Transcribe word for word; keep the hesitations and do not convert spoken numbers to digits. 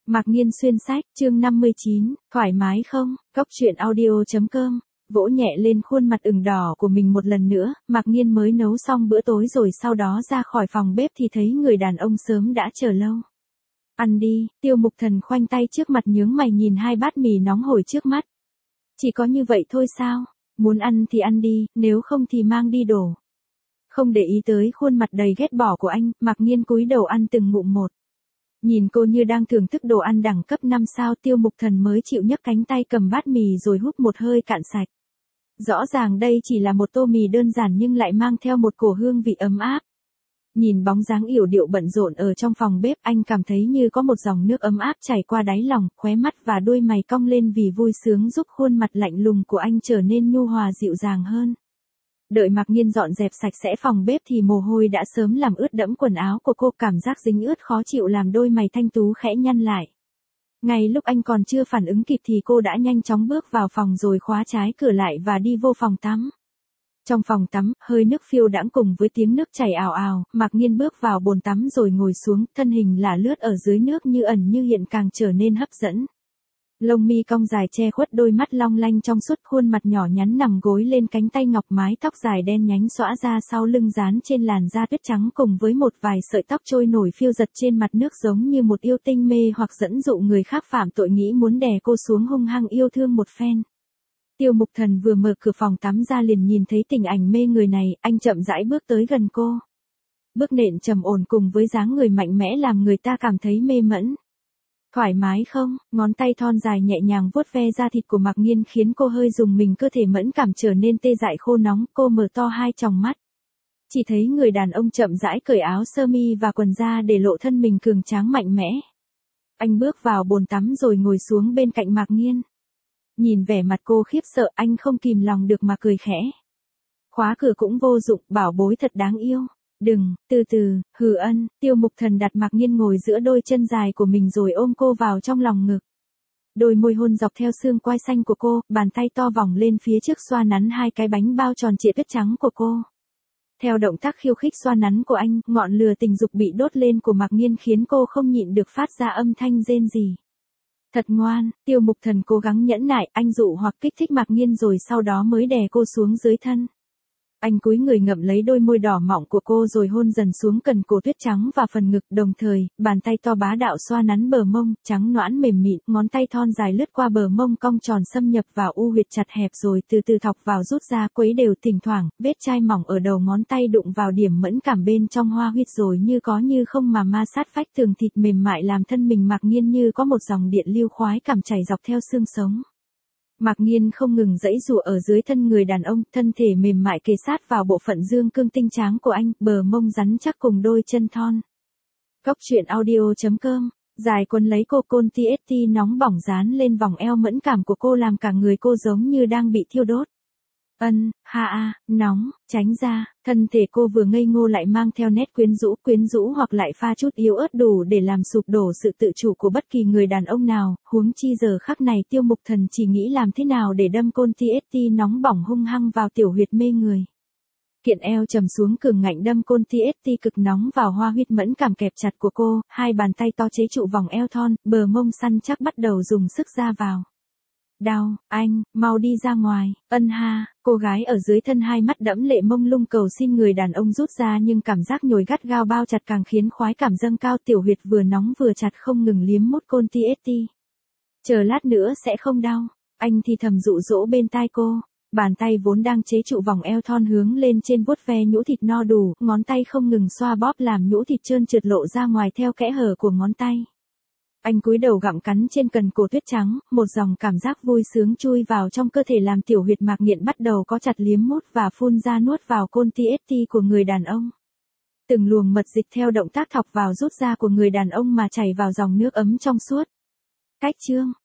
Mạc Nghiên xuyên sách, chương năm mươi chín, thoải mái không? Cốc truyện audio.com. Vỗ nhẹ lên khuôn mặt ửng đỏ của mình một lần nữa, Mạc Nghiên mới nấu xong bữa tối rồi sau đó ra khỏi phòng bếp thì thấy người đàn ông sớm đã chờ lâu. Ăn đi, Tiêu Mục Thần khoanh tay trước mặt nhướng mày nhìn hai bát mì nóng hổi trước mắt. Chỉ có như vậy thôi sao? Muốn ăn thì ăn đi, nếu không thì mang đi đổ. Không để ý tới khuôn mặt đầy ghét bỏ của anh, Mạc Nghiên cúi đầu ăn từng ngụm một. Nhìn cô như đang thưởng thức đồ ăn đẳng cấp năm sao, Tiêu Mục Thần mới chịu nhấc cánh tay cầm bát mì rồi húp một hơi cạn sạch. Rõ ràng đây chỉ là một tô mì đơn giản nhưng lại mang theo một cổ hương vị ấm áp. Nhìn bóng dáng yểu điệu bận rộn ở trong phòng bếp, anh cảm thấy như có một dòng nước ấm áp chảy qua đáy lòng, khóe mắt và đôi mày cong lên vì vui sướng giúp khuôn mặt lạnh lùng của anh trở nên nhu hòa dịu dàng hơn. Đợi Mạc Nghiên dọn dẹp sạch sẽ phòng bếp thì mồ hôi đã sớm làm ướt đẫm quần áo của cô, cảm giác dính ướt khó chịu làm đôi mày thanh tú khẽ nhăn lại. Ngay lúc anh còn chưa phản ứng kịp thì cô đã nhanh chóng bước vào phòng rồi khóa trái cửa lại và đi vô phòng tắm. Trong phòng tắm, hơi nước phiêu đãng cùng với tiếng nước chảy ào ào, Mạc Nghiên bước vào bồn tắm rồi ngồi xuống, thân hình lả lướt ở dưới nước như ẩn như hiện càng trở nên hấp dẫn. Lông mi cong dài che khuất đôi mắt long lanh trong suốt, khuôn mặt nhỏ nhắn nằm gối lên cánh tay ngọc, mái tóc dài đen nhánh xõa ra sau lưng dán trên làn da tuyết trắng cùng với một vài sợi tóc trôi nổi phiêu giật trên mặt nước giống như một yêu tinh mê hoặc dẫn dụ người khác phạm tội nghĩ muốn đè cô xuống hung hăng yêu thương một phen. Tiêu Mục Thần vừa mở cửa phòng tắm ra liền nhìn thấy tình ảnh mê người này, anh chậm rãi bước tới gần cô. Bước nện trầm ổn cùng với dáng người mạnh mẽ làm người ta cảm thấy mê mẫn. Thoải mái không? Ngón tay thon dài nhẹ nhàng vuốt ve da thịt của Mạc Nghiên khiến cô hơi rùng mình, cơ thể mẫn cảm trở nên tê dại khô nóng, cô mở to hai tròng mắt. Chỉ thấy người đàn ông chậm rãi cởi áo sơ mi và quần ra để lộ thân mình cường tráng mạnh mẽ. Anh bước vào bồn tắm rồi ngồi xuống bên cạnh Mạc Nghiên. Nhìn vẻ mặt cô khiếp sợ, anh không kìm lòng được mà cười khẽ. Khóa cửa cũng vô dụng, bảo bối thật đáng yêu. Đừng, từ từ, hừ ân, Tiêu Mục Thần đặt Mạc Nghiên ngồi giữa đôi chân dài của mình rồi ôm cô vào trong lòng ngực. Đôi môi hôn dọc theo xương quai xanh của cô, bàn tay to vòng lên phía trước xoa nắn hai cái bánh bao tròn trịa tuyết trắng của cô. Theo động tác khiêu khích xoa nắn của anh, ngọn lửa tình dục bị đốt lên của Mạc Nghiên khiến cô không nhịn được phát ra âm thanh rên rỉ. Thật ngoan, Tiêu Mục Thần cố gắng nhẫn nại, anh dụ hoặc kích thích Mạc Nghiên rồi sau đó mới đè cô xuống dưới thân. Anh cúi người ngậm lấy đôi môi đỏ mọng của cô rồi hôn dần xuống cần cổ tuyết trắng và phần ngực, đồng thời, bàn tay to bá đạo xoa nắn bờ mông, trắng nõn mềm mịn, ngón tay thon dài lướt qua bờ mông cong tròn xâm nhập vào u huyệt chặt hẹp rồi từ từ thọc vào rút ra, quấy đều, thỉnh thoảng, vết chai mỏng ở đầu ngón tay đụng vào điểm mẫn cảm bên trong hoa huyệt rồi như có như không mà ma sát vách tường thịt mềm mại làm thân mình Mạc Nghiên như có một dòng điện lưu khoái cảm chảy dọc theo xương sống. Mạc Nghiên không ngừng giãy giụa ở dưới thân người đàn ông, thân thể mềm mại kề sát vào bộ phận dương cương tinh tráng của anh, bờ mông rắn chắc cùng đôi chân thon. Cốc truyện audio.com, dài quấn lấy cô, côn ti ét ti nóng bỏng dán lên vòng eo mẫn cảm của cô làm cả người cô giống như đang bị thiêu đốt. Ân, ha a, nóng, tránh ra, thân thể cô vừa ngây ngô lại mang theo nét quyến rũ, quyến rũ hoặc lại pha chút yếu ớt đủ để làm sụp đổ sự tự chủ của bất kỳ người đàn ông nào, huống chi giờ khắc này Tiêu Mục Thần chỉ nghĩ làm thế nào để đâm côn ti ét ti nóng bỏng hung hăng vào tiểu huyệt mê người. Kiện eo trầm xuống cường ngạnh đâm côn ti ét ti cực nóng vào hoa huyệt mẫn cảm kẹp chặt của cô, hai bàn tay to chế trụ vòng eo thon, bờ mông săn chắc bắt đầu dùng sức ra vào. Đau, anh, mau đi ra ngoài, ân ha, cô gái ở dưới thân hai mắt đẫm lệ mông lung cầu xin người đàn ông rút ra nhưng cảm giác nhồi gắt gao bao chặt càng khiến khoái cảm dâng cao, tiểu huyệt vừa nóng vừa chặt không ngừng liếm mút côn ti ét ti. Chờ lát nữa sẽ không đau, anh thì thầm dụ dỗ bên tai cô, bàn tay vốn đang chế trụ vòng eo thon hướng lên trên vuốt ve nhũ thịt no đủ, ngón tay không ngừng xoa bóp làm nhũ thịt trơn trượt lộ ra ngoài theo kẽ hở của ngón tay. Anh cúi đầu gặm cắn trên cần cổ tuyết trắng, một dòng cảm giác vui sướng chui vào trong cơ thể làm tiểu huyệt Mạc Nghiên bắt đầu có chặt liếm mút và phun ra nuốt vào côn ti ét ti của người đàn ông. Từng luồng mật dịch theo động tác thọc vào rút ra của người đàn ông mà chảy vào dòng nước ấm trong suốt. Cách chương,